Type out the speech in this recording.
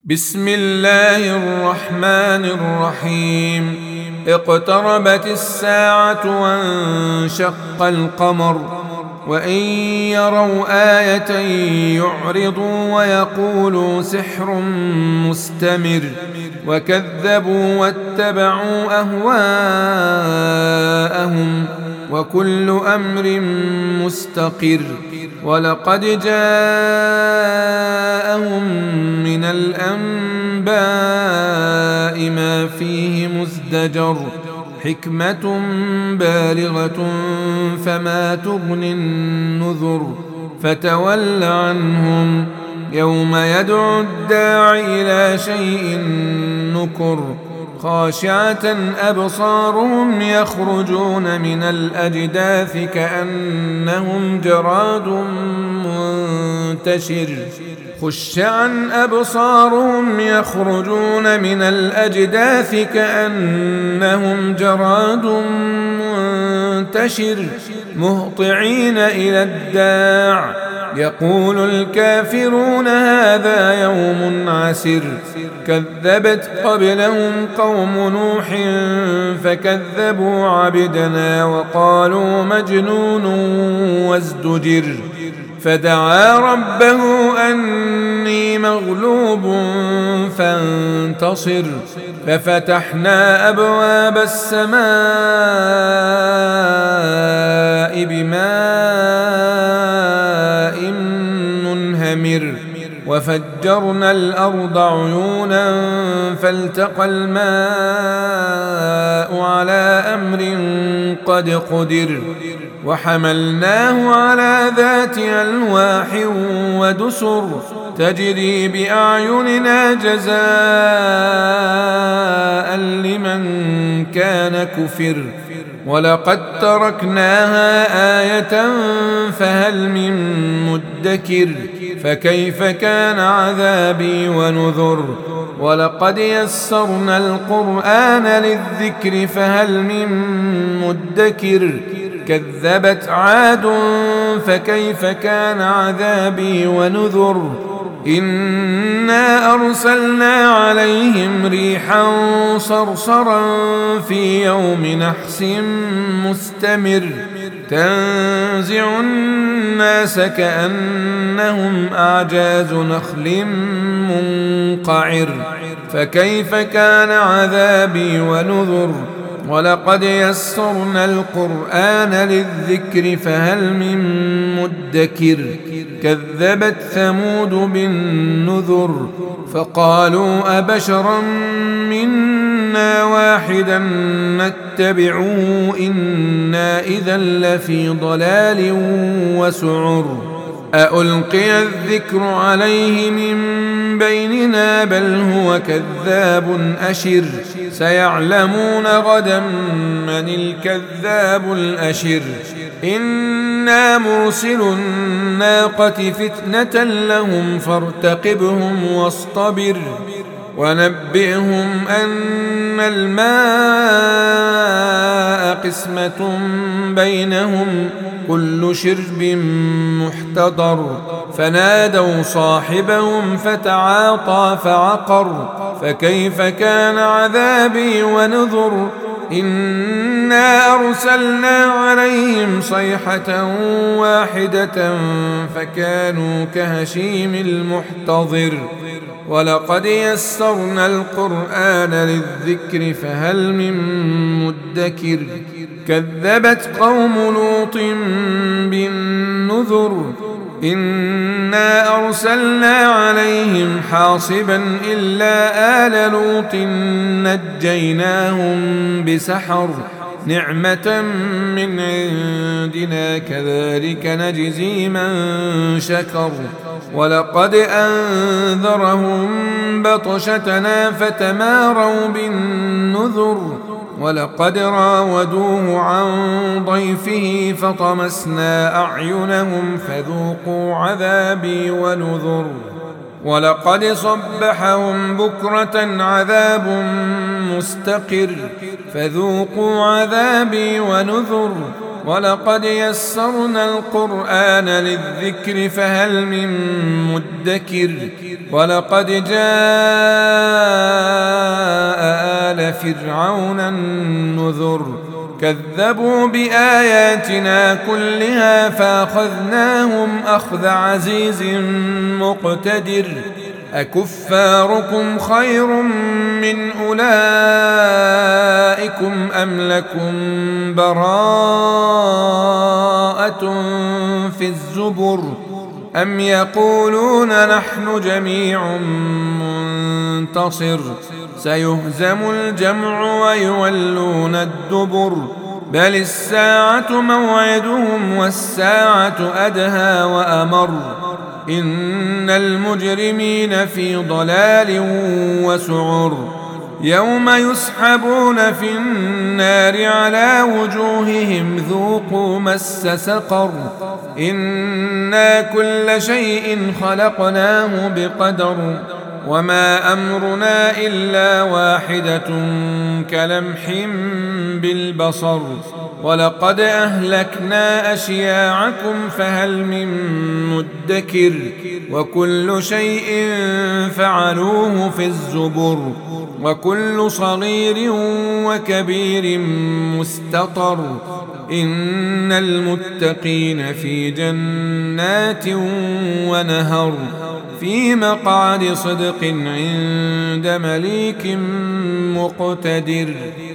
بسم الله الرحمن الرحيم. اقتربت الساعة وانشق القمر وإن يروا آية يعرضوا ويقولوا سحر مستمر وكذبوا واتبعوا أهواءهم وكل أمر مستقر. ولقد جاءهم من الأنباء ما فيه مزدجر حكمة بالغة فما تغني النذر. فتول عنهم يوم يدعو الداع إلى شيء نكر خاشعة أبصارهم يخرجون من الأجداث كأنهم جراد منتشر. خشعا أبصارهم يخرجون من الأجداث كأنهم جراد منتشر مهطعين إلى الداع يقول الكافرون هذا يوم عسر. كذبت قبلهم قوم نوح فكذبوا عبدنا وقالوا مجنون وازدجر. فدعا ربه أني مغلوب فانتصر. ففتحنا أبواب السماء بماء منهمر وفجرنا الأرض عيونا فالتقى الماء على أمر قد قدر. وحملناه على ذات ألواح ودسر تجري بأعيننا جزاء لمن كان كفر. ولقد تركناها آية فهل من مدكر. فكيف كان عذابي ونذر. ولقد يسرنا القرآن للذكر فهل من مدكر. كذبت عاد فكيف كان عذابي ونذر. إنا أرسلنا عليهم ريحا صرصرا في يوم نحس مستمر تنزع الناس كأنهم أعجاز نخل منقعر. فكيف كان عذابي ونذر. ولقد يسرنا القرآن للذكر فهل من مدكر. كذبت ثمود بالنذر فقالوا أبشرا منا واحدا نتبعه إنا إذا لفي ضلال وسعر. أألقي الذكر عليه من بيننا بل هو كذاب أشر. سيعلمون غدا من الكذاب الأشر. إنا مرسل الناقة فتنة لهم فارتقبهم واصطبر. ونبئهم أن الماء قسمة بينهم كل شرب محتضر. فنادوا صاحبهم فتعاطى فعقر. فكيف كان عذابي ونذر. إنا أرسلنا عليهم صيحة واحدة فكانوا كهشيم المحتضر. ولقد يسرنا القرآن للذكر فهل من مدكر. كذبت قوم لوط بالنذر. إنا أرسلنا عليهم حاصبا إلا آل لوط نجيناهم بسحر نعمة من عندنا كذلك نجزي من شكر. ولقد أنذرهم بطشتنا فتماروا بالنذر. ولقد راودوه عن ضيفه فطمسنا أعينهم فذوقوا عذابي ونذر. ولقد صبحهم بكرة عذاب مستقر فذوقوا عذابي ونذر. ولقد يسرنا القرآن للذكر فهل من مدكر ولقد جاء آل فرعون النذر كذبوا بآياتنا كلها فأخذناهم أخذ عزيز مقتدر أكفاركم خير من أولئكم أم لكم براءة في الزبر أم يقولون نحن جميع منتصر سيهزم الجمع ويولون الدبر بل الساعة موعدهم والساعة أدهى وأمر إن المجرمين في ضلال وسعر يوم يسحبون في النار على وجوههم ذوقوا مس سقر إنا كل شيء خلقناه بقدر وما أمرنا إلا واحدة كلمح بالبصر ولقد أهلكنا أشياعكم فهل من مدكر وكل شيء فعلوه في الزبر وكل صغير وكبير مستطر إن المتقين في جنات ونهر في مقعد صدق عند مليك مقتدر.